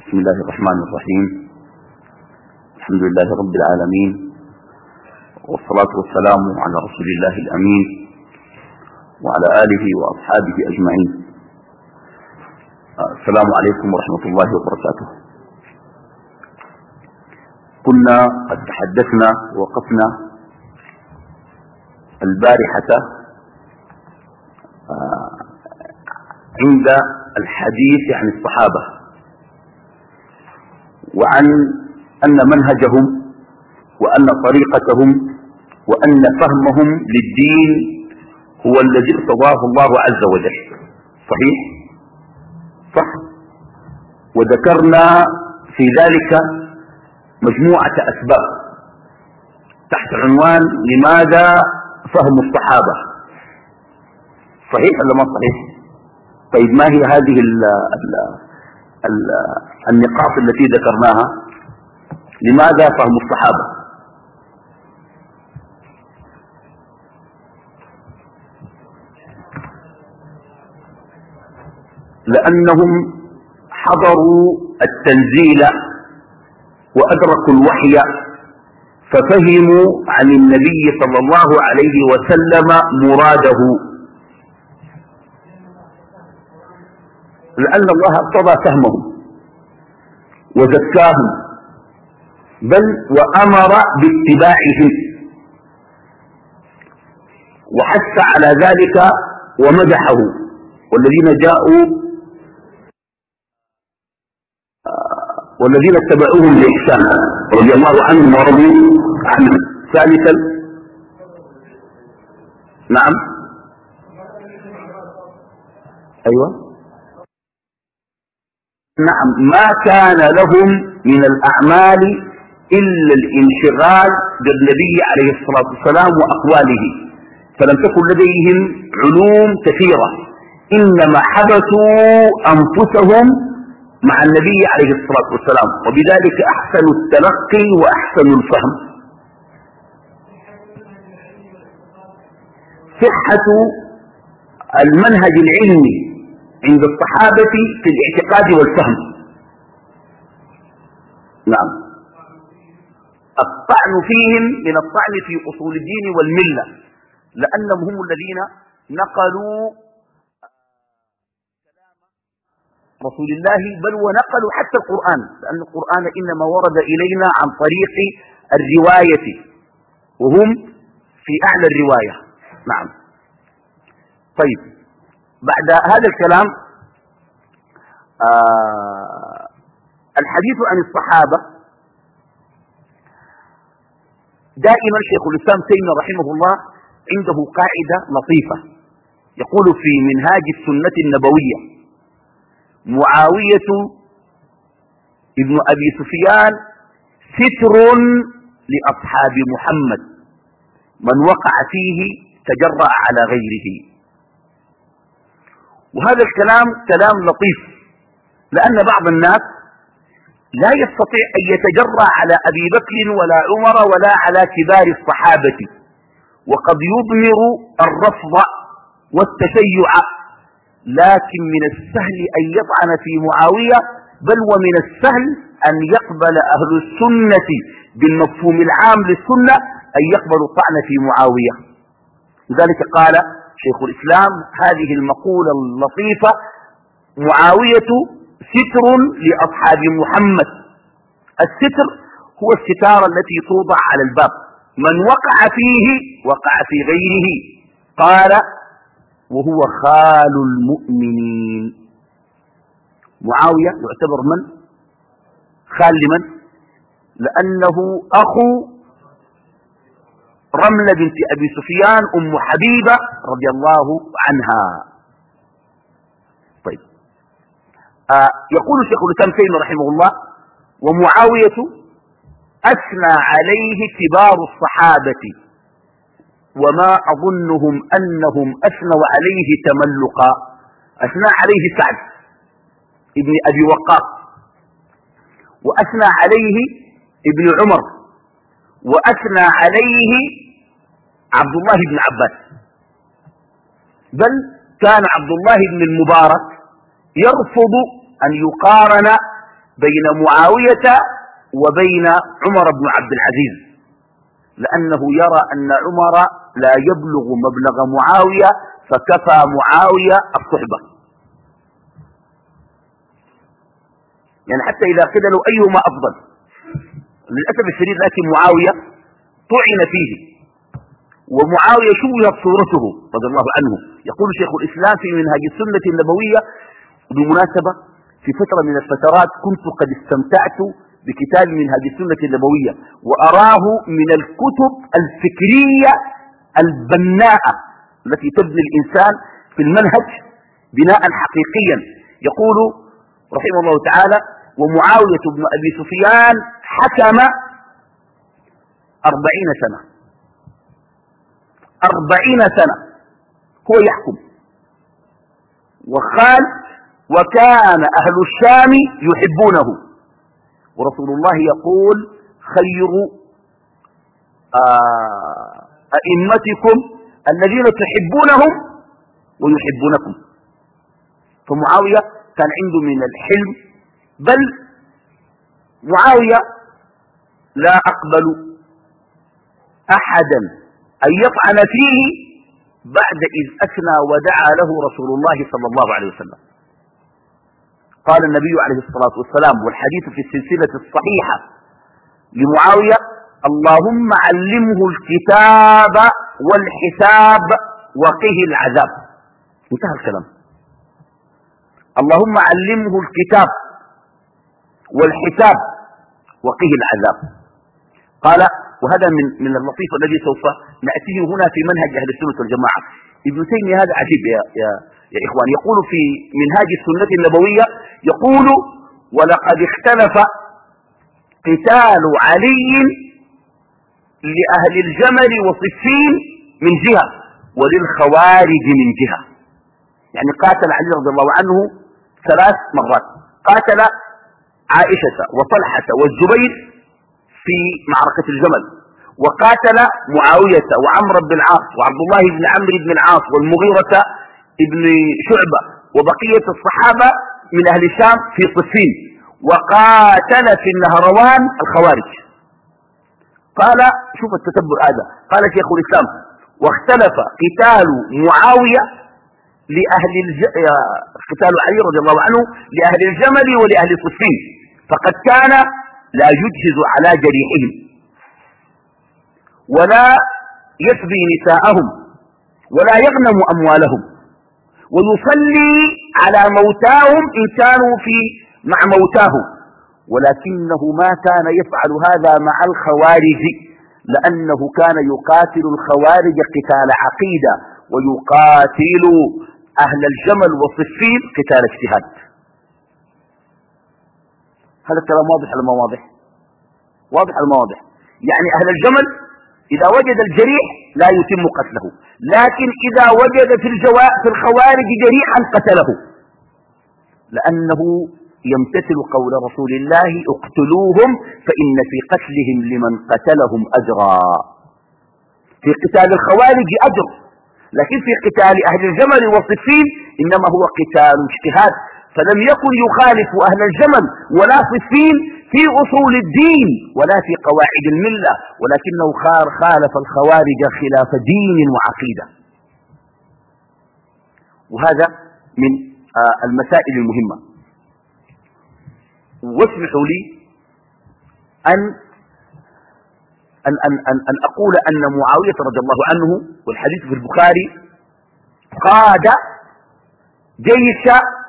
بسم الله الرحمن الرحيم. الحمد لله رب العالمين، والصلاة والسلام على رسول الله الأمين وعلى آله وأصحابه أجمعين. السلام عليكم ورحمة الله وبركاته. كنا قد تحدثنا ووقفنا البارحة عند الحديث عن الصحابة، وعن أن منهجهم وأن طريقتهم وأن فهمهم للدين هو الذي ارتضاه الله عز وجل. صحيح؟ صح. وذكرنا في ذلك مجموعة أسباب تحت عنوان لماذا فهم الصحابة. صحيح ولا ما صحيح؟ طيب، ما هي هذه النقاط التي ذكرناها؟ لماذا فهم الصحابة؟ لأنهم حضروا التنزيل وأدركوا الوحي ففهموا عن النبي صلى الله عليه وسلم مراده، لأن الله اقتضى فهمهم وزكاهم، بل وأمر باتباعهم وحث على ذلك ومدحه. والذين اتبعوهم بإحسان رضي الله عنهم ورضوا عنه. ثالثا، نعم، أيوة، نعم، ما كان لهم من الأعمال إلا الانشغال بالنبي عليه الصلاة والسلام وأقواله، فلم تكن لديهم علوم كثيرة، إنما حبسوا أنفسهم مع النبي عليه الصلاة والسلام، وبذلك أحسنوا التلقي وأحسنوا الفهم. صحة المنهج العلمي عند الصحابة في الاعتقاد والفهم. نعم، الطعن فيهم من الطعن في أصول الدين والملة، لأنهم هم الذين نقلوا كلام رسول الله، بل ونقلوا حتى القرآن، لأن القرآن إنما ورد إلينا عن طريق الرواية، وهم في أعلى الرواية. نعم. طيب، بعد هذا الكلام الحديث عن الصحابة دائما شيخ الإسلام تيمية رحمه الله عنده قاعدة لطيفة، يقول في منهاج السنة النبوية: معاوية ابن أبي سفيان ستر لأصحاب محمد، من وقع فيه تجرأ على غيره. وهذا الكلام كلام لطيف، لأن بعض الناس لا يستطيع أن يتجرأ على أبي بكر ولا عمر ولا على كبار الصحابة، وقد يضمر الرفض والتشيع، لكن من السهل أن يطعن في معاوية، بل ومن السهل أن يقبل أهل السنة بالمفهوم العام للسنة أن يقبلوا الطعن في معاوية. لذلك قال شيخ الإسلام هذه المقولة اللطيفة: معاوية ستر لأصحاب محمد. الستر هو الستارة التي توضع على الباب، من وقع فيه وقع في غيره. قال: وهو خال المؤمنين. معاوية يعتبر من؟ خال لمن؟ لأنه أخو رملة بنت أبي سفيان أم حبيبة رضي الله عنها. طيب، يقول شيخ الإسلام تيمية رحمه الله: ومعاوية أثنى عليه كبار الصحابة، وما أظنهم أنهم أثنوا عليه تملقا. أثنى عليه سعد ابن أبي وقاص، وأثنى عليه ابن عمر، وأثنى عليه عبد الله بن عباس، بل كان عبد الله بن المبارك يرفض أن يقارن بين معاوية وبين عمر بن عبد العزيز، لأنه يرى أن عمر لا يبلغ مبلغ معاوية، فكفى معاوية الصحبة. يعني حتى إذا قيل له أيهما أفضل، للأسف الشديد لكن معاوية طعن فيه، ومعاوية شوهت صورته رضي الله عنه. يقول شيخ الإسلام في منهاج السنة النبوية، بالمناسبة في فترة من الفترات كنت قد استمتعت بكتاب منهاج السنة النبوية، وأراه من الكتب الفكرية البناءة التي تبني الإنسان في المنهج بناء حقيقيا. يقول رحمه الله تعالى: ومعاوية بن أبي سفيان حكم 40 سنة، 40 سنة هو يحكم، وكان أهل الشام يحبونه، ورسول الله يقول: خير أئمتكم الذين تحبونهم ويحبونكم. فمعاوية كان عنده من الحلم، بل معاوية لا أقبل أحدا أن يطعن فيه بعد إذ أثنى ودعا له رسول الله صلى الله عليه وسلم. قال النبي عليه الصلاة والسلام، والحديث في السلسلة الصحيحة لمعاوية: اللهم علمه الكتاب والحساب وقه العذاب. انتهى الكلام. اللهم علمه الكتاب والحساب وقه العذاب. قال، وهذا من اللطيف الذي سوف نأتيه هنا في منهج أهل السنة والجماعة. ابن تيمية هذا عجيب يا إخوان. يقول في منهاج السنة النبوية، يقول: ولقد اختلف قتال علي لأهل الجمل وصفين من جهة، وللخوارج من جهة. يعني قاتل علي رضي الله عنه 3 مرات، قاتل عائشة وطلحة والزبير في معركة الجمل، وقاتل معاوية وعمرو بن العاص وعبد الله بن عمرو بن العاص والمغيرة بن شعبة وبقية الصحابة من أهل الشام في صفين، وقاتل في النهروان الخوارج. قال، شوف التتبع هذا، قال شيخ الإسلام: واختلف قتال معاوية قتال علي رضي الله عنه لأهل الجمل ولأهل صفين، فقد كان لا يجهز على جريحهم ولا يسبي نساءهم ولا يغنم أموالهم ويصلي على موتاهم إن كانوا مع موتاهم، ولكنه ما كان يفعل هذا مع الخوارج، لأنه كان يقاتل الخوارج قتال عقيدة، ويقاتل أهل الجمل وصفين قتال اجتهاد. هذا الكلام واضح على ما واضح؟ واضح على ما واضح. يعني أهل الجمل إذا وجد الجريح لا يتم قتله، لكن إذا وجد في الخوارج جريحا قتله، لأنه يمتثل قول رسول الله: اقتلوهم فإن في قتلهم لمن قتلهم أجرا. في قتال الخوارج أجر، لكن في قتال أهل الجمل والصفين إنما هو قتال اجتهاد، فلم يكن يخالف أهل الجمل ولا صفين في أصول الدين ولا في قواعد الملة، ولكنه خالف الخوارج خلاف دين وعقيدة. وهذا من المسائل المهمة. واسمحوا لي أن أقول أن معاوية رضي الله عنه، والحديث في البخاري، قاد جيش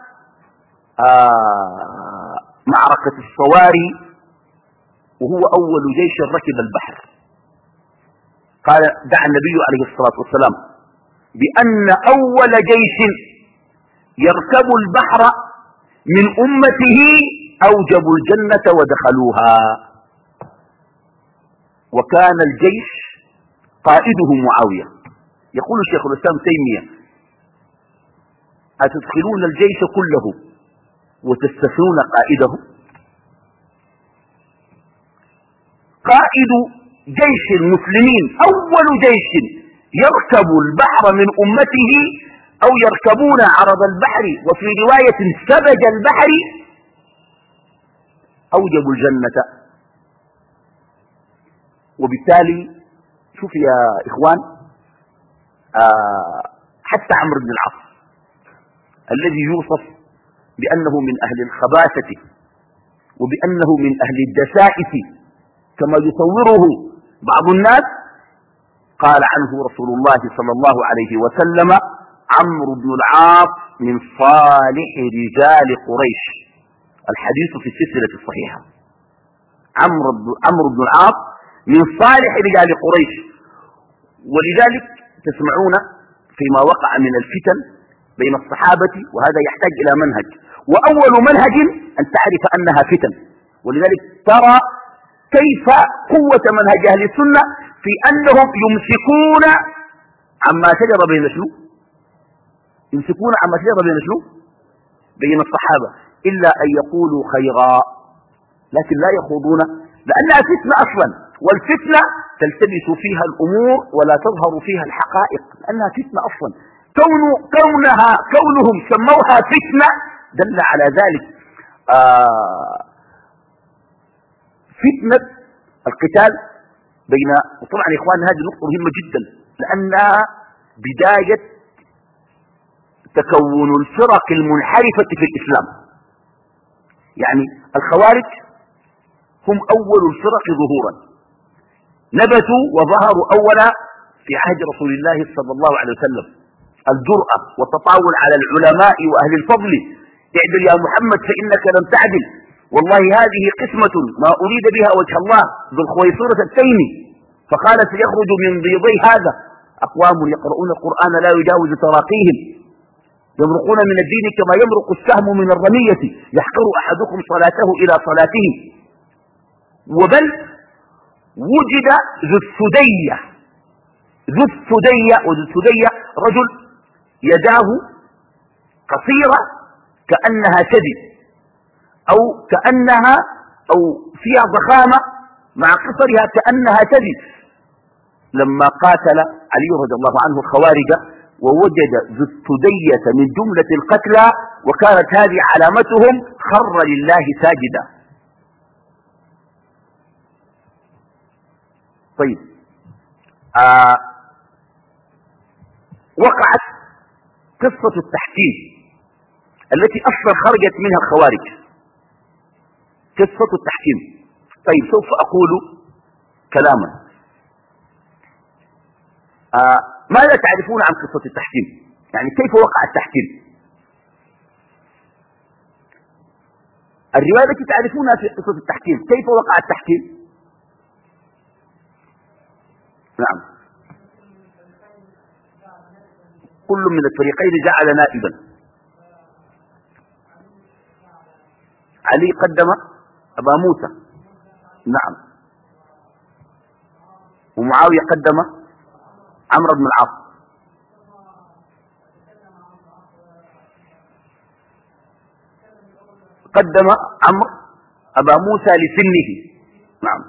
معركة الصواري، وهو أول جيش ركب البحر. قال: دعا النبي عليه الصلاة والسلام بأن أول جيش يركب البحر من أمته أوجبوا الجنة ودخلوها. وكان الجيش قائده معاوية. يقول الشيخ الإسلام تيمية: أتدخلون الجيش كله وتستثنون قائده؟ قائد جيش المسلمين، أول جيش يركب البحر من أمته أو يركبون عرض البحر، وفي رواية سبج البحر، أوجبوا الجنة. وبالتالي شوف يا إخوان، حتى عمرو بن العاص الذي يوصف بأنه من أهل الخباثة وبأنه من أهل الدسائس كما يصوره بعض الناس، قال عنه رسول الله صلى الله عليه وسلم: عمرو بن العاص من صالح رجال قريش. الحديث في السلسلة الصحيحة. عمرو بن العاص من صالح رجال قريش. ولذلك تسمعون فيما وقع من الفتن بين الصحابة، وهذا يحتاج إلى منهج، وأول منهج أن تعرف أنها فتن. ولذلك ترى كيف قوة منهج أهل السنة في أنهم يمسكون عما شجر بين شنو؟ يمسكون عما شجر بين شنو؟ بين الصحابة، إلا أن يقولوا خيرا، لكن لا يخوضون، لأنها فتنة أصلا، والفتنة تلتبس فيها الأمور ولا تظهر فيها الحقائق، لأنها فتنة أصلا. كونهم سموها فتنة دل على ذلك. فتنة القتال بين، وطبعا يا إخوان هذه نقطة مهمة جدا، لأنها بداية تكون الفرق المنحرفة في الإسلام. يعني الخوارج هم أول الفرق ظهورا، نبتوا وظهروا أولا في عهد رسول الله صلى الله عليه وسلم. الجرأة والتطاول على العلماء وأهل الفضل: اعدل يا محمد فإنك لم تعدل، والله هذه قسمة ما أريد بها وجه الله، ذو الخويصرة التيمي، فقال: سيخرج من بيضي هذا أقوام يقرؤون القرآن لا يجاوز تراقيهم، يمرقون من الدين كما يمرق السهم من الرمية، يحقر أحدكم صلاته إلى صلاته. وبل وجد ذو السدية، وذو السدية رجل يداه قصيرة كأنها ثدي، أو فيها ضخامة مع قصرها كأنها ثدي. لما قاتل علي رضي الله عنه الخوارج ووجد ذو السدية من جملة القتلى، وكانت هذه علامتهم، خر لله ساجدا. طيب، وقعت قصة التحكيم التي أصلا خرجت منها الخوارج، قصة التحكيم. طيب، سوف أقول كلاما. ماذا تعرفون عن قصة التحكيم؟ يعني كيف وقع التحكيم؟ الرواية التي تعرفونها في قصة التحكيم، كيف وقع التحكيم؟ نعم، كل من الفريقين جعل نائبا. علي قدم أبا موسى، نعم، ومعاوية قدم عمرو بن العاص. قدم عمرو أبا موسى لسنه. نعم،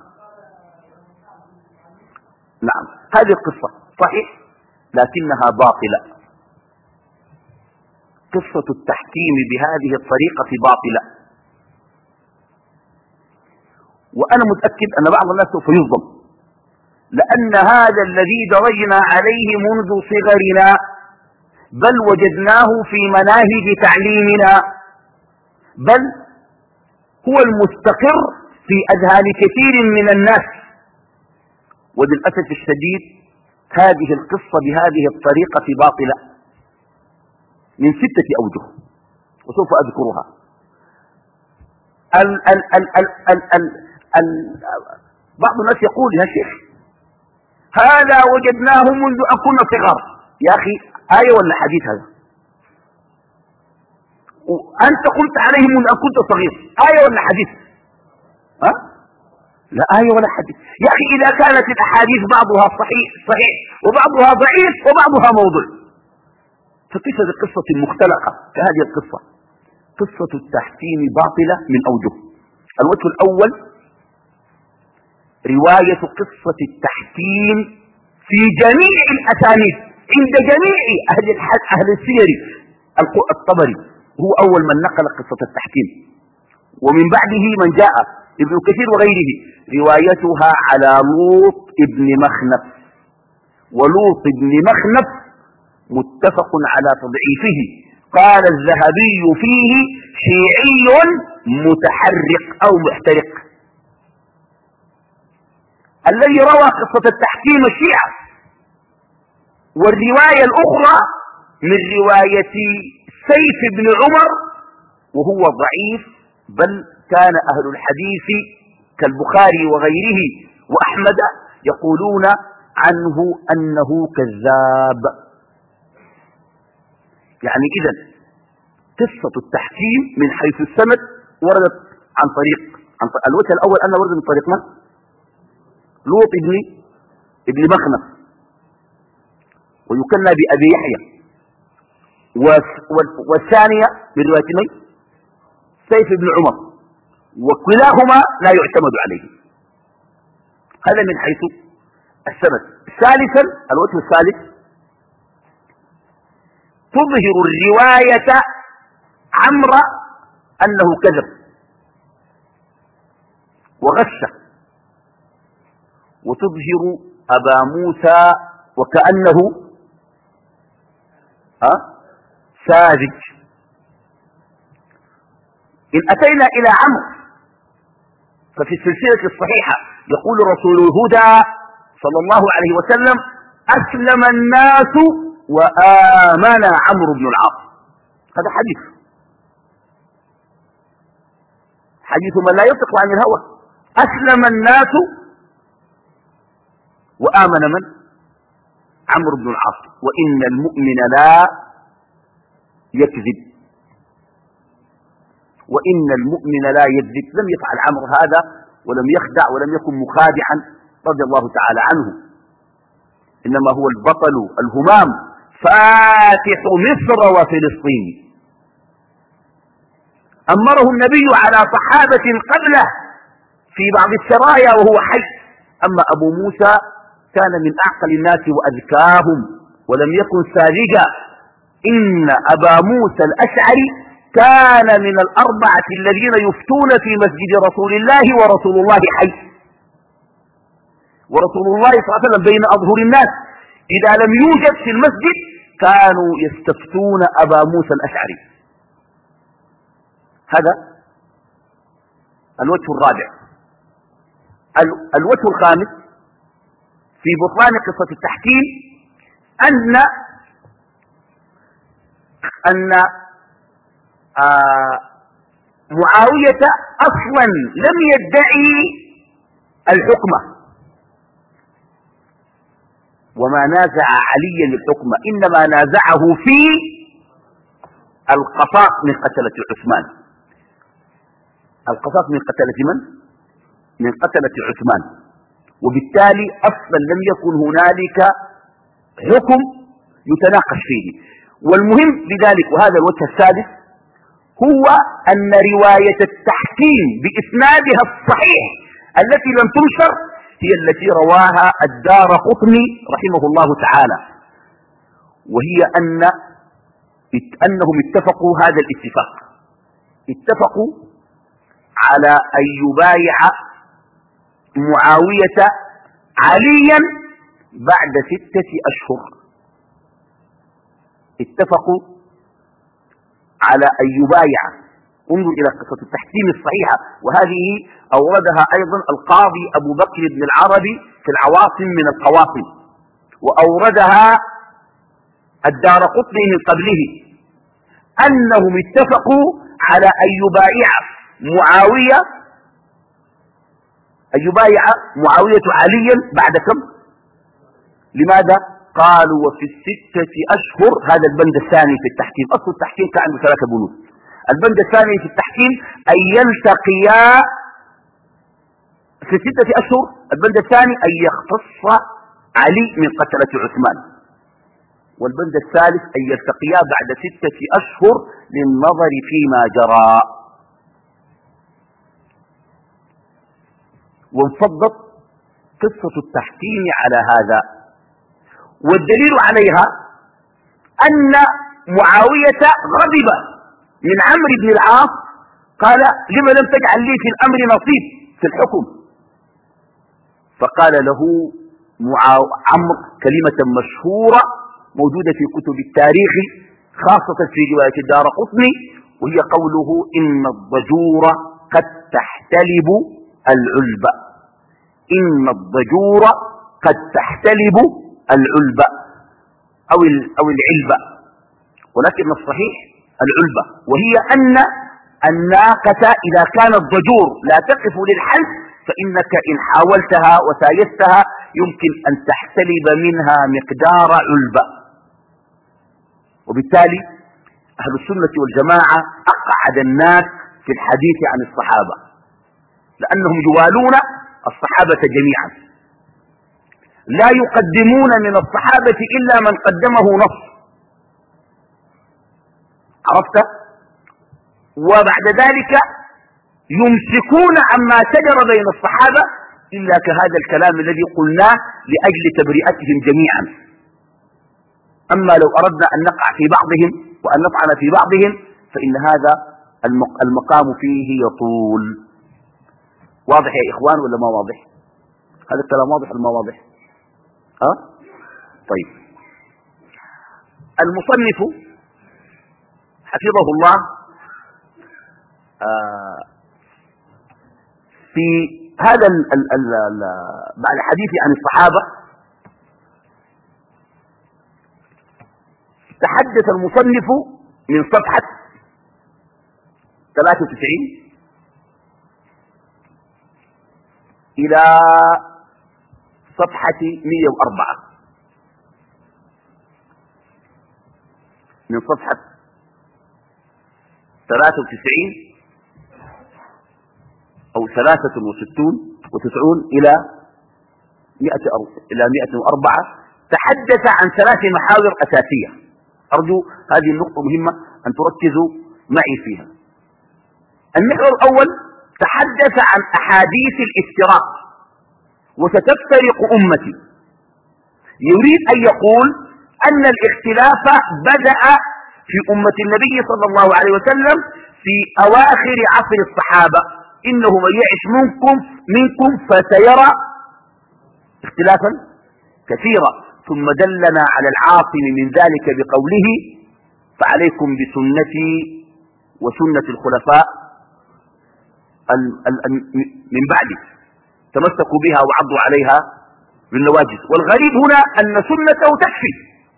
نعم، هذه القصة صحيح لكنها باطلة. قصة التحكيم بهذه الطريقة باطلة، وأنا متأكد أن بعض الناس سوف يظلم، لأن هذا الذي درجنا عليه منذ صغرنا، بل وجدناه في مناهج تعليمنا، بل هو المستقر في أذهان كثير من الناس. وللأسف الشديد هذه القصة بهذه الطريقة باطلة من 6 أوجه، وسوف أذكرها. بعض الناس يقول: يا شيخ هذا وجدناه منذ أن كنا صغار. يا أخي، آية ولا حديث هذا؟ وأنت قلت عليه منذ أن كنت صغير، آية ولا حديث؟ لا آية ولا حديث. يا أخي، إذا كانت الأحاديث بعضها صحيح وبعضها ضعيف وبعضها موضوع، فكيف بقصة مختلقة كهذه القصة؟ قصة التحكيم باطلة من أوجه. الوجه الأول: رواية قصة التحكيم في جميع الأسانيد عند جميع أهل السير. الطبري هو أول من نقل قصة التحكيم، ومن بعده من جاء ابن كثير وغيره روايتها على لوط ابن مخنف، ولوط ابن مخنف متفق على تضعيفه. قال الذهبي فيه شيعي متحرق أو محترق. الذي روى قصة التحكيم الشيعة، والرواية الأخرى من رواية سيف بن عمر وهو ضعيف، بل كان أهل الحديث كالبخاري وغيره وأحمد يقولون عنه أنه كذاب. يعني إذن قصة التحكيم من حيث السند وردت عن طريق الوجه الأول أنه ورد من طريق من؟ لوط ابن مخنف، ويكنى بأبي يحيى. والثانية من رواية من؟ سيف بن عمر، وكلاهما لا يعتمد عليه. هذا من حيث السند. ثالثا الوجه الثالث تظهر الرواية عمرو أنه كذب وغش، وتظهر أبا موسى وكأنه ساذج. إن أتينا إلى عمرو ففي السلسلة الصحيحة يقول رسول الهدى صلى الله عليه وسلم: أسلم الناس وآمن عمرو بن العاص. هذا حديث من لا ينطق عن الهوى. أسلم الناس وآمن من؟ عمرو بن العاص. وإن المؤمن لا يكذب، وإن المؤمن لا يكذب. لم يفعل عمرو هذا ولم يخدع ولم يكن مخادعا رضي الله تعالى عنه، إنما هو البطل الهمام فاتح مصر وفلسطين. أمره النبي على صحابة قبله في بعض السرايا وهو حي. أما أبو موسى كان من أعقل الناس وأذكاهم ولم يكن ساذجا. إن أبا موسى الأشعري كان من الأربعة الذين يفتون في مسجد رسول الله ورسول الله حي، ورسول الله صلى الله عليه وسلم بين أظهر الناس. إذا لم يوجد في المسجد كانوا يستفتون أبا موسى الأشعري. هذا الوجه الرابع. الوجه الخامس في بطلان قصة التحكيم أن معاوية أصلا لم يدعي الحكمة وما نازع عليا الحكمة، إنما نازعه في القصاص من قتلة عثمان. القصاص من قتلة من؟ من قتلة عثمان. وبالتالي أصلا لم يكن هنالك حكم يتناقش فيه. والمهم بذلك، وهذا الوجه السادس، هو أن رواية التحكيم بإسنادها الصحيح التي لم تنشر هي التي رواها الدارقطني رحمه الله تعالى، وهي أنهم اتفقوا هذا الاتفاق، اتفقوا على أن يبايع معاوية عليا بعد 6 أشهر. اتفقوا على أن يبايع. انظر إلى قصة التحكيم الصحيحة، وهذه أوردها أيضا القاضي أبو بكر بن العربي في العواصم من القواصم، وأوردها الدارقطني من قبله، أنهم اتفقوا على أن يبايع معاوية عليا بعد كم؟ لماذا؟ قالوا وفي 6 أشهر. هذا البند الثاني في التحكيم. أصل التحكيم كان عنده 3 بنود. البند الثاني في التحكيم أن يلتقيا في 6 أشهر. البند الثاني أن يختص علي من قتلة عثمان. والبند الثالث أن يلتقيا بعد 6 أشهر للنظر فيما جرى. وانفضت قصة التحكيم على هذا، والدليل عليها أن معاوية غضب من عمرو بن العاص قال لم لم تجعل لي في الأمر نصيب في الحكم؟ فقال له عمرو كلمة مشهورة موجودة في كتب التاريخ خاصة في رواية الدارقطني، وهي قوله إن الضجور قد تحتلب العلب. إن الضجور قد تحتلب العلب أو العلبة، ولكن الصحيح العلبة، وهي أن الناقة إذا كان الضجور لا تقف للحلب فإنك إن حاولتها وسايستها يمكن أن تحتلب منها مقدار علبة. وبالتالي أهل السنة والجماعة أقعد الناس في الحديث عن الصحابة، لأنهم يوالون الصحابة جميعا، لا يقدمون من الصحابة إلا من قدمه نص، عرفت؟ وبعد ذلك يمسكون عما شجر بين الصحابة إلا كهذا الكلام الذي قلناه لأجل تبرئتهم جميعا. أما لو أردنا أن نقع في بعضهم وأن نطعن في بعضهم فإن هذا المقام فيه يطول. واضح يا إخوان ولا ما واضح؟ هذا الكلام واضح ولا ما واضح؟ طيب، المصنف حفظه الله في هذا بعد الحديث عن الصحابة تحدث المصنف من صفحة 93 إلى صفحة 104، من صفحة 93 أو 63 إلى 104 تحدث عن 3 محاور أساسية. أرجو هذه النقطة مهمة أن تركزوا معي فيها. المحور الأول تحدث عن أحاديث الافتراق وستفترق أمتي. يريد أن يقول أن الاختلاف بدأ في أمة النبي صلى الله عليه وسلم في أواخر عصر الصحابة، إنه من يعش منكم فسيرى اختلافا كثيرا، ثم دلنا على العاصم من ذلك بقوله فعليكم بسنتي وسنة الخلفاء من بعدي تمسكوا بها وعضوا عليها بالنواجذ. والغريب هنا أن سنته تكفي،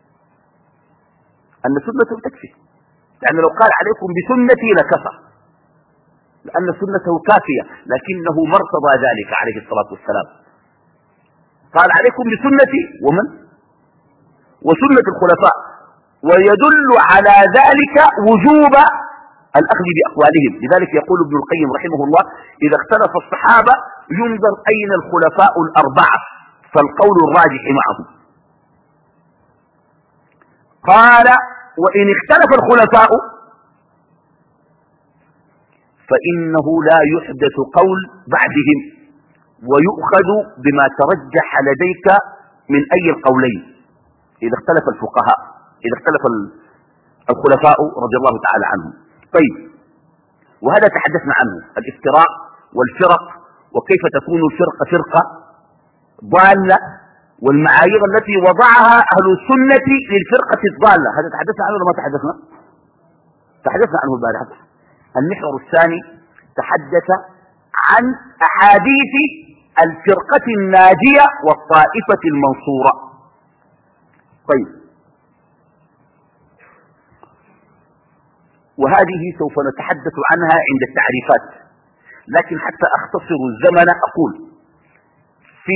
أن سنته تكفي، يعني لو قال عليكم بسنتي لكفى، لأن سنته كافية، لكنه ما ارتضى ذلك عليه الصلاة والسلام. قال عليكم بسنتي وسنة الخلفاء، ويدل على ذلك وجوب الأخذ بأقوالهم. لذلك يقول ابن القيم رحمه الله إذا اختلف الصحابة ينظر أين الخلفاء الأربعة فالقول الراجح معهم. قال وإن اختلف الخلفاء فإنه لا يحدث قول بعدهم ويؤخذ بما ترجح لديك من أي القولين إذا اختلف الفقهاء، إذا اختلف الخلفاء رضي الله تعالى عنهم. طيب، وهذا تحدثنا عنه، الافتراق والفرق، وكيف تكون الفرقة فرقة ضالة، والمعايير التي وضعها أهل السنة للفرقة الضالة. هذا تحدثنا عنه ولا ما تحدثنا؟ تحدثنا عنه البارحة. المحور الثاني تحدث عن أحاديث الفرقة الناجية والطائفة المنصورة. طيب، وهذه سوف نتحدث عنها عند التعريفات، لكن حتى أختصر الزمن أقول في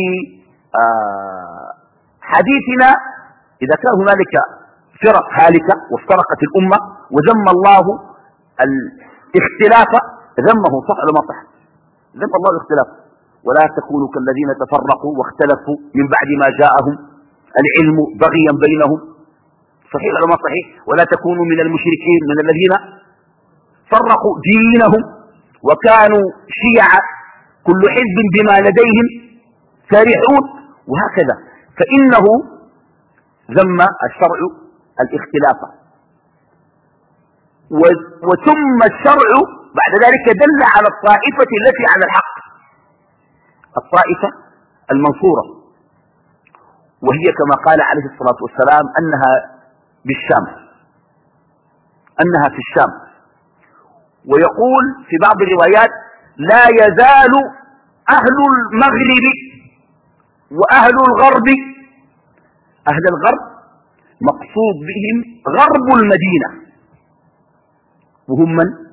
حديثنا إذا كان هنالك فرق هالكة وافترقت الأمة وذم الله الاختلاف، ذمه صح ولا ما صح؟ ذم الله الاختلاف، ولا تكونوا كالذين تفرقوا واختلفوا من بعد ما جاءهم العلم بغيا بينهم، صحيح ولا ما صحيح؟ ولا تكونوا من المشركين من الذين فرقوا دينهم وكانوا شيعا كل حزب بما لديهم فرحون، وهكذا. فإنه ذم الشرع الاختلاف، وثم الشرع بعد ذلك دل على الطائفة التي على الحق، الطائفة المنصورة، وهي كما قال عليه الصلاة والسلام أنها بالشام، أنها في الشام. ويقول في بعض الروايات لا يزال أهل المغرب وأهل الغرب، أهل الغرب مقصود بهم غرب المدينة، وهم من؟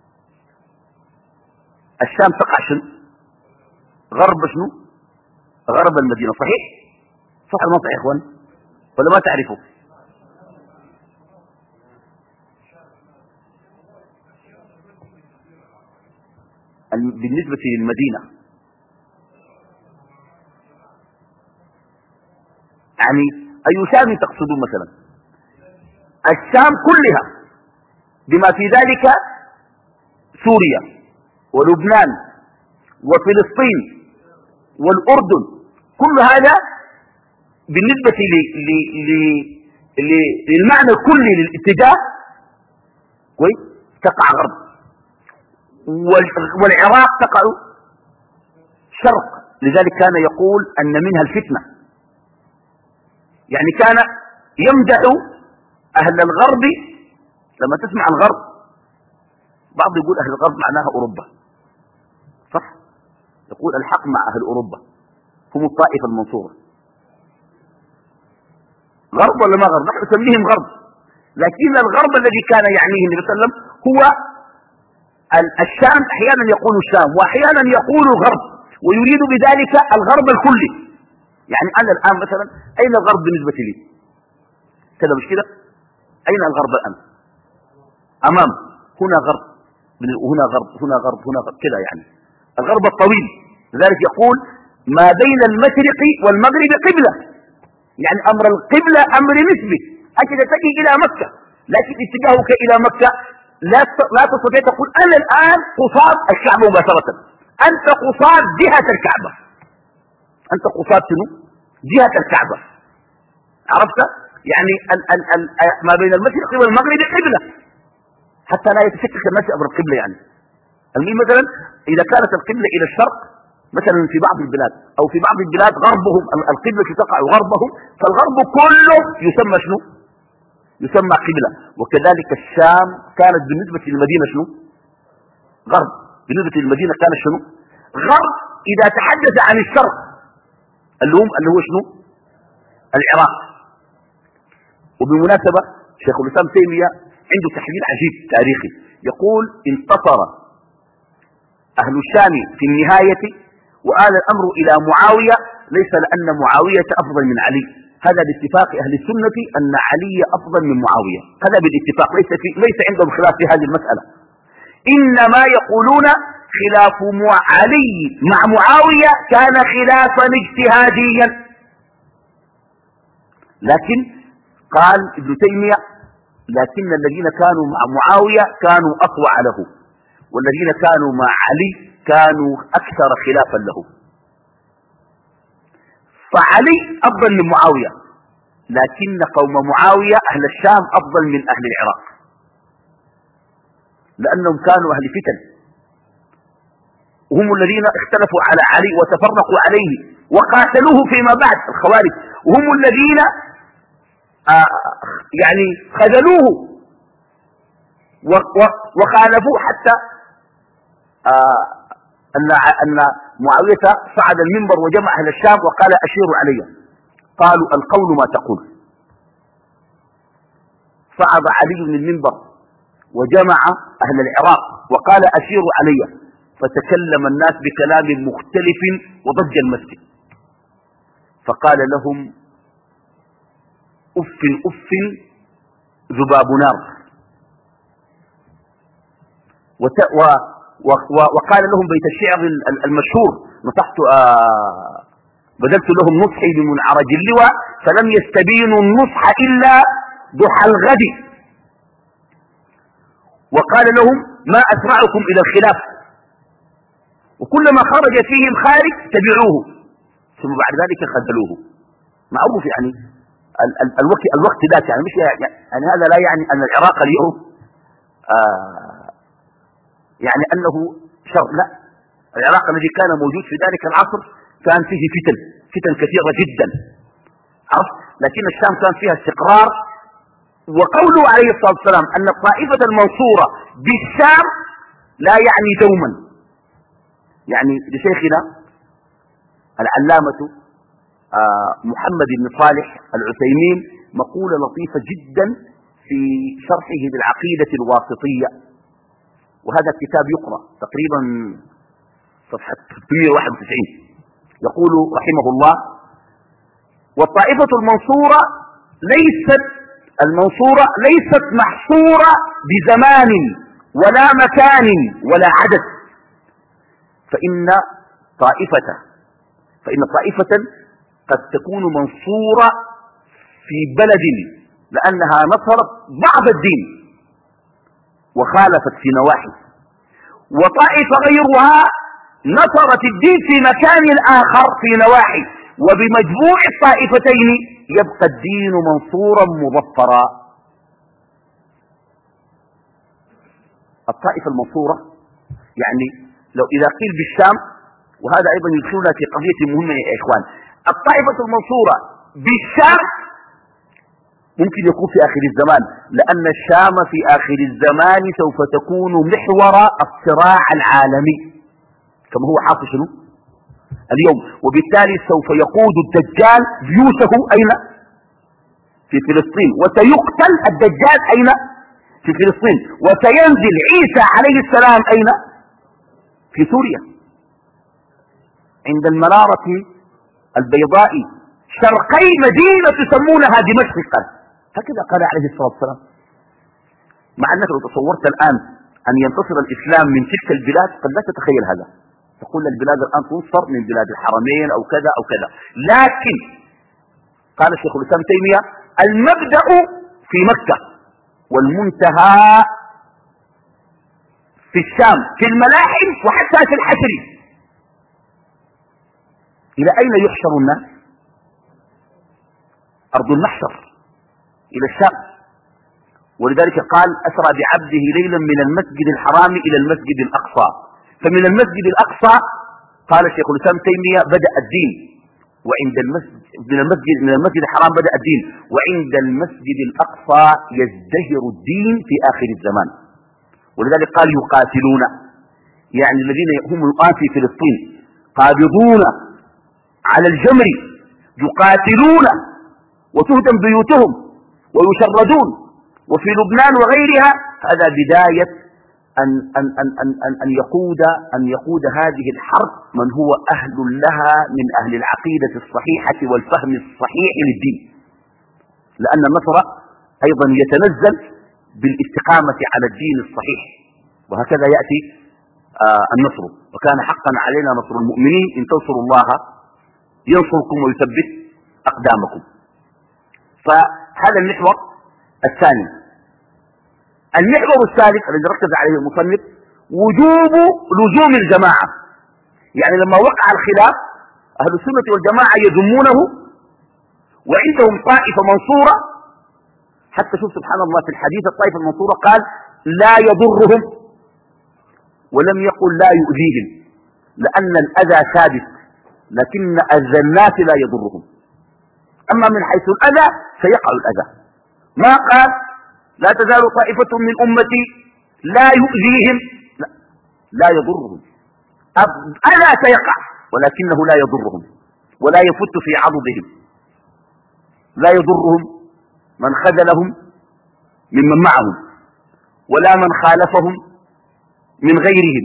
الشام تقع شنو؟ غرب شنو؟ غرب المدينة. صحيح؟ صح ولا ما صحيح يا اخوان؟ ولا ما تعرفوا؟ بالنسبة للمدينة يعني أي شام تقصدون مثلا؟ الشام كلها بما في ذلك سوريا ولبنان وفلسطين والأردن، كل هذا بالنسبة للمعنى الكلي للاتجاه كويس تقع غرب، والعراق تقع شرق. لذلك كان يقول أن منها الفتنة، يعني كان يمدح أهل الغرب. لما تسمع الغرب بعض يقول أهل الغرب معناها أوروبا، صح؟ يقول الحق مع أهل أوروبا، هم الطائفة المنصورة. غرب ولا ما غرب؟ نحن نسميهم غرب، لكن الغرب الذي كان يعنيه النبي صلى الله عليه وسلم هو الشام. أحيانا يقول الشام وأحيانا يقول الغرب، ويريد بذلك الغرب الكلي. يعني أنا الآن مثلا أين الغرب بالنسبة لي؟ كذا مش كده؟ أين الغرب الآن؟ أمام، هنا غرب، هنا غرب، هنا غرب، هنا غرب، كذا يعني الغرب الطويل. لذلك يقول ما بين المشرق والمغرب قبلة، يعني أمر القبلة أمر نسبي، أجل تجي إلى مكة، لكن اتجاهك إلى مكة لا تستطيع تقول أنا الآن قصاد الكعبة مباشرة، أنت قصاد جهة الكعبة، أنت قصاد شنو؟ جهة الكعبة. عرفت؟ يعني ما بين المشرق والمغرب قبلة، حتى لا يتشكك الناس أمر القبلة. يعني المهم مثلا إذا كانت القبلة إلى الشرق مثلا في بعض البلاد، أو في بعض البلاد غربهم القبلة تقع غربهم، فالغرب كله يسمى شنو؟ يسمى قبلة. وكذلك الشام كانت بالنسبة للمدينة شنو؟ غرب. بالنسبة للمدينة كانت شنو؟ غرب. إذا تحدث عن الشرق اللي هو شنو؟ العراق. وبالمناسبة شيخ الإسلام تيمية عنده تحليل عجيب تاريخي، يقول انتصر أهل الشام في النهاية وآل الأمر إلى معاوية، ليس لأن معاوية أفضل من علي، هذا باتفاق أهل السنة أن علي أفضل من معاوية، هذا بالاتفاق، ليس عندهم خلاف في هذه المسألة. إنما يقولون خلاف علي مع معاوية كان خلافا اجتهاديا. لكن قال ابن تيمية لكن الذين كانوا مع معاوية كانوا أطوع له، والذين كانوا مع علي كانوا أكثر خلافا له. فعلي أفضل من معاوية، لكن قوم معاوية أهل الشام أفضل من أهل العراق، لأنهم كانوا أهل فتن، وهم الذين اختلفوا على علي وتفرقوا عليه وقاتلوه فيما بعد الخوارج، وهم الذين يعني خذلوه وخالفوه حتى أن معاوية صعد المنبر وجمع أهل الشام وقال أشيروا علي، قالوا القول ما تقول. صعد علي من المنبر وجمع أهل العراق وقال أشيروا علي، فتكلم الناس بكلام مختلف وضج المسجد، فقال لهم أف أف ذباب نار، وقال لهم بيت الشعر المشهور نصحت بذلت لهم نصحي بمنعرج اللواء فلم يستبينوا النصح إلا ضحى الغد، وقال لهم ما أسرعكم إلى الخلاف، وكلما خرج فيهم خارج تبعوه، ثم بعد ذلك خذلوه. معروف يعني الوقت ذاك، يعني مش يعني هذا لا يعني أن العراق اليوم يعني أنه شر، لا. العراق الذي كان موجود في ذلك العصر كان فيه فتن كثيرة جدا، عرفت؟ لكن الشام كان فيها استقرار. وقوله عليه الصلاة والسلام أن الطائفة المنصورة بالشام لا يعني دوما، يعني لشيخنا العلامة محمد بن صالح العثيمين مقولة لطيفة جدا في شرحه للعقيدة الواسطية، وهذا الكتاب يقرأ تقريبا صفحة 391. يقول رحمه الله: والطائفة المنصورة ليست محصورة بزمان ولا مكان ولا عدد، فإن طائفة قد تكون منصورة في بلد لأنها نصرت بعض الدين وخالفت في نواحي، وطائفة غيرها نصرت الدين في مكان آخر في نواحي، وبمجموع الطائفتين يبقى الدين منصورا مظفرا. الطائفة المنصورة يعني لو إذا قيل بالشام، وهذا أيضا يدخلنا في قضية مهمة يا إخوان، الطائفة المنصورة بالشام ممكن يكون في آخر الزمان، لأن الشام في آخر الزمان سوف تكون محور الصراع العالمي كما هو حاصل شنو اليوم، وبالتالي سوف يقود الدجال جيوشه أين؟ في فلسطين، وسيقتل الدجال أين؟ في فلسطين، وسينزل عيسى عليه السلام أين؟ في سوريا عند المنارة البيضاء شرقي مدينة تسمونها دمشق، هكذا قال عليه الصلاة والسلام. مع أنك لو تصورت الآن أن ينتصر الإسلام من تلك البلاد قد لا تتخيل هذا، تقول البلاد الآن تنصر من بلاد الحرمين أو كذا أو كذا، لكن قال الشيخ الإسلام تيمية: المبدأ في مكة والمنتهى في الشام، في الملاحم وحتى في الحشر. إلى أين يحشر الناس؟ أرض المحشر إلى الشام. ولذلك قال: أسرى بعبده ليلا من المسجد الحرام إلى المسجد الأقصى. فمن المسجد الأقصى قال الشيخ الإسلام تيمية بدأ الدين، وعند من المسجد الحرام بدأ الدين، وعند المسجد الأقصى يزدهر الدين في آخر الزمان. ولذلك قال: يقاتلون، يعني الذين هم الآن في فلسطين قابضون على الجمر يقاتلون وتهدم بيوتهم ويشردون، وفي لبنان وغيرها. هذا بداية أن يقود هذه الحرب من هو أهل لها من أهل العقيدة الصحيحة والفهم الصحيح للدين، لأن النصر أيضا يتنزل بالاستقامة على الدين الصحيح، وهكذا يأتي النصر. وكان حقا علينا نصر المؤمنين، إن تنصروا الله ينصركم ويثبت أقدامكم. فهذا المحور الثاني. المحور الثالث الذي ركز عليه المصنف وجوب لزوم الجماعة، يعني لما وقع الخلاف أهل السنة والجماعة يذمونه، وعندهم طائفة منصورة. حتى شوف سبحان الله في الحديث الطائفة المنصورة قال: لا يضرهم، ولم يقل لا يؤذيهم، لأن الأذى ثابت، لكن أذى الناس لا يضرهم. أما من حيث الأذى سيقع الأذى، ما قال لا تزال طائفة من أمتي لا يؤذيهم، لا يضرهم. أذى سيقع ولكنه لا يضرهم ولا يفت في عضدهم، لا يضرهم من خذلهم ممن معهم، ولا من خالفهم من غيرهم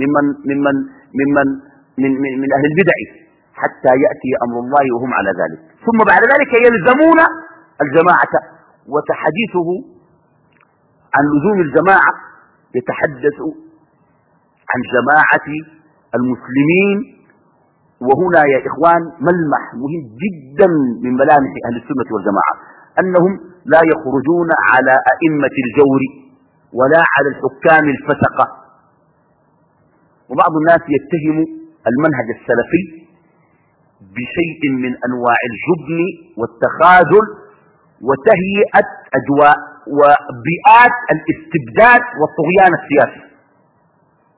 من أهل البدع، حتى يأتي أمر الله وهم على ذلك. ثم بعد ذلك يلزمون الجماعة. وتحديثه عن لزوم الجماعة يتحدث عن جماعة المسلمين، وهنا يا إخوان ملمح مهم جدا من ملامح أهل السنة والجماعة، أنهم لا يخرجون على أئمة الجور ولا على الحكام الفسقة. وبعض الناس يتهم المنهج السلفي بشيء من أنواع الجبن والتخاذل وتهيئة أجواء وبيئات الاستبداد والطغيان السياسي.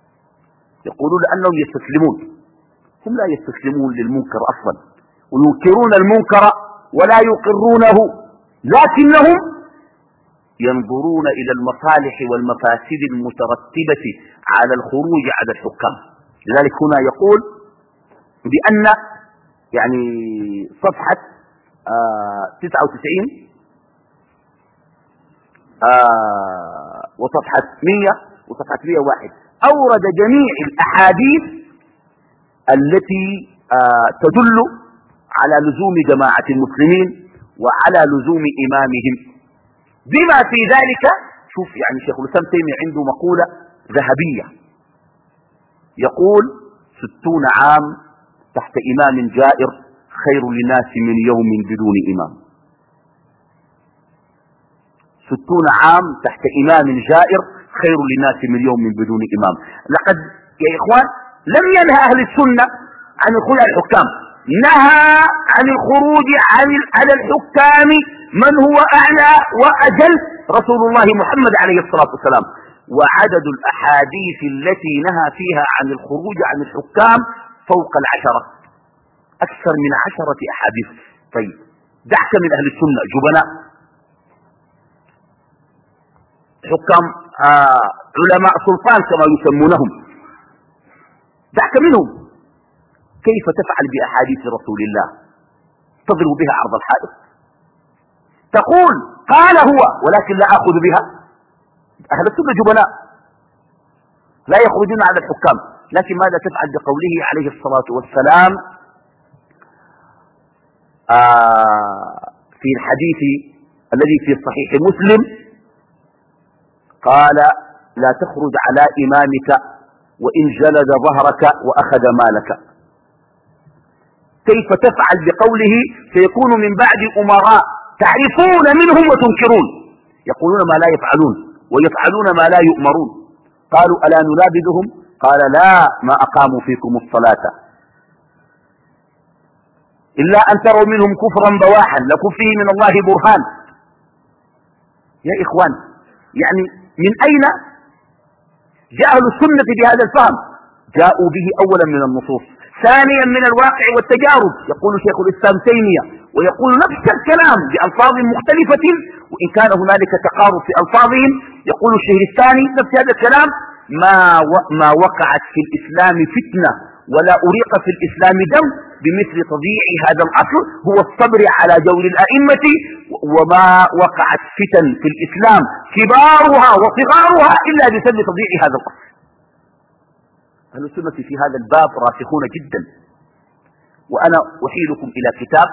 يقولون أنهم يستسلمون. هم لا يستسلمون للمنكر أصلا، وينكرون المنكر ولا يقرونه، لكنهم ينظرون إلى المصالح والمفاسد المترتبة على الخروج على الحكام. لذلك هنا يقول بأن يعني صفحة 99 وصفحة 100 وصفحة 101 أورد جميع الأحاديث التي تدل على لزوم جماعة المسلمين وعلى لزوم إمامهم بما في ذلك. شوف يعني شيخ الإسلام تيمية عنده مقولة ذهبية، يقول 60 عام تحت إمام جائر خير للناس من يوم بدون إمام. 60 عام تحت إمام جائر خير للناس من يوم بدون إمام. لقد يا إخوان لم ينهى أهل السنة عن الخروج على الحكام، نهى عن الخروج على الحكام من هو أعلى وأجل، رسول الله محمد عليه الصلاة والسلام. وعدد الأحاديث التي نهى فيها عن الخروج عن الحكام فوق 10، أكثر من 10 أحاديث. طيب دعك من أهل السنة جبناء حكام علماء سلطان كما يسمونهم، دعك منهم، كيف تفعل بأحاديث رسول الله؟ تضرب بها عرض الحائط، تقول قال هو ولكن لا أخذ بها. أهل السنة جبناء لا يخرجون على الحكام، لكن ماذا تفعل بقوله عليه الصلاة والسلام في الحديث الذي في صحيح مسلم قال لا تخرج على إمامك وإن جلد ظهرك وأخذ مالك. كيف تفعل بقوله سيكون من بعد أمراء تعرفون منهم وتنكرون، يقولون ما لا يفعلون ويفعلون ما لا يؤمرون. قالوا ألا نلابدهم؟ قال لا، ما أقاموا فيكم الصلاة إلا أن تروا منهم كفرا بواحا لكم فيه من الله برهان. يا إخوان يعني من أين جاء أهل السنة بهذا الفهم؟ جاءوا به أولا من النصوص، ثانيا من الواقع والتجارب. يقول شيخ الإسلام تيمية ويقول نفس الكلام بألفاظ مختلفة وإن كان هنالك تقارب في ألفاظهم. يقول الشيخ الثاني نفس هذا الكلام، ما وقعت في الإسلام فتنة ولا أريق في الإسلام دم بمثل تضييع هذا الأصل هو الصبر على جور الأئمة، وما وقعت فتن في الإسلام كبارها وصغارها إلا بسبب تضييع هذا الأصل. أهل السنة في هذا الباب راسخون جدا. وأنا أحيلكم إلى كتاب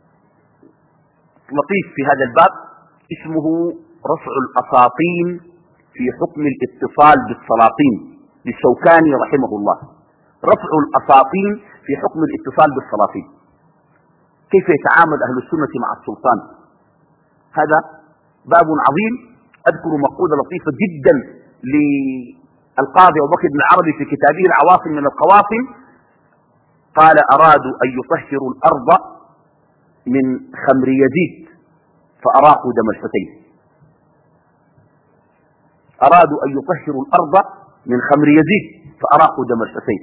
لطيف في هذا الباب اسمه رفع الأساطين في حكم الاتصال بالسلاطين للشوكاني رحمه الله. رفع الأساطين في حكم الاتصال بالسلاطين، كيف يتعامل أهل السنة مع السلطان. هذا باب عظيم. أذكر مقولة لطيفة جدا للقاضي أبو بكر بن العربي في كتابه العواصم من القواصم، قال أرادوا أن يطهروا الأرض من خمر يزيد فأراقوا دم الحسين. أرادوا أن يطهروا الأرض من خمر يزيد فأراقوا دم الحسين.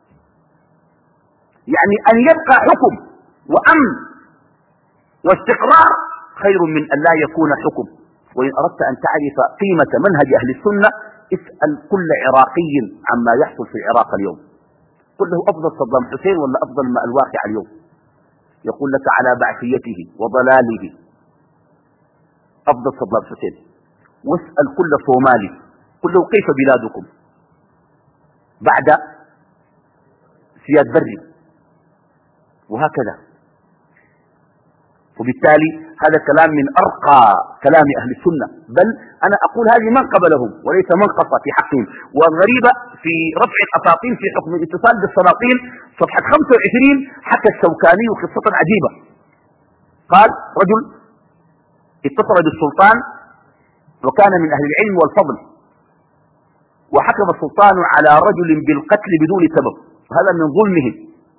يعني أن يبقى حكم وأمن واستقرار خير من أن لا يكون حكم. وإن أردت أن تعرف قيمة منهج أهل السنة اسأل كل عراقي عما يحصل في العراق اليوم، قل له أفضل صدام حسين ولا أفضل ما الواقع اليوم؟ يقول لك على بعثيته وضلاله أفضل صدام حسين. واسأل كل صومالي قل له كيف بلادكم بعد سياد بري، وهكذا. وبالتالي هذا كلام من أرقى كلام أهل السنة، بل أنا أقول هذه منقبة لهم وليس منقصة في حقهم. والغريبة في رفع الأساطين في حكم الاتصال بالسلاطين صفحة 25 حكى الشوكاني قصة عجيبة. قال رجل اتصل بالسلطان وكان من أهل العلم والفضل، وحكم السلطان على رجل بالقتل بدون سبب، هذا من ظلمه.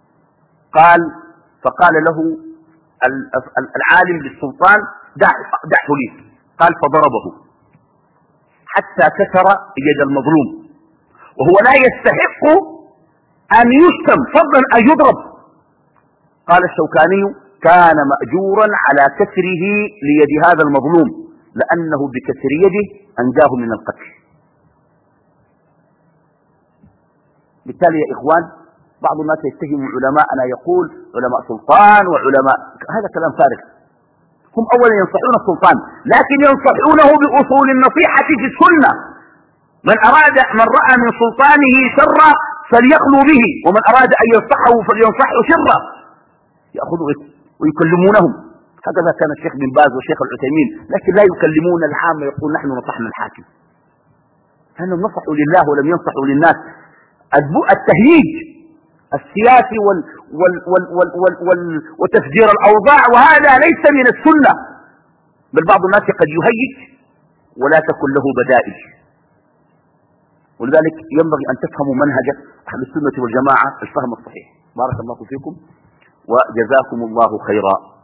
فقال له العالم للسلطان دعه لي. قال فضربه حتى كسر يد المظلوم وهو لا يستحق أن يشتم فضلا أن يضرب. قال الشوكاني كان مأجورا على كسره ليد هذا المظلوم، لأنه بكسر يده أنجاه من القتل. بالتالي يا إخوان بعض الناس يتهم علماءنا، يقول علماء سلطان وعلماء، هذا كلام فارغ. هم أولا ينصحون السلطان، لكن ينصحونه بأصول النصيحة في السنة. من رأى من سلطانه شرا فليخلو به، ومن أراد أن ينصحه فلينصحه شرا، يأخذوا ويكلمونهم. هكذا كان الشيخ بن باز والشيخ العثيمين، لكن لا يكلمون العامة يقول نحن نصحنا الحاكم، لأنهم نصحوا لله ولم ينصحوا للناس. التهييج السياسي وتفجير الأوضاع، وهذا ليس من السنة، بل بعض الناس قد يهيج ولا تكن له بدائل. ولذلك ينبغي أن تفهموا منهج أهل السنة والجماعة الفهم الصحيح. بارك الله فيكم وجزاكم الله خيرا.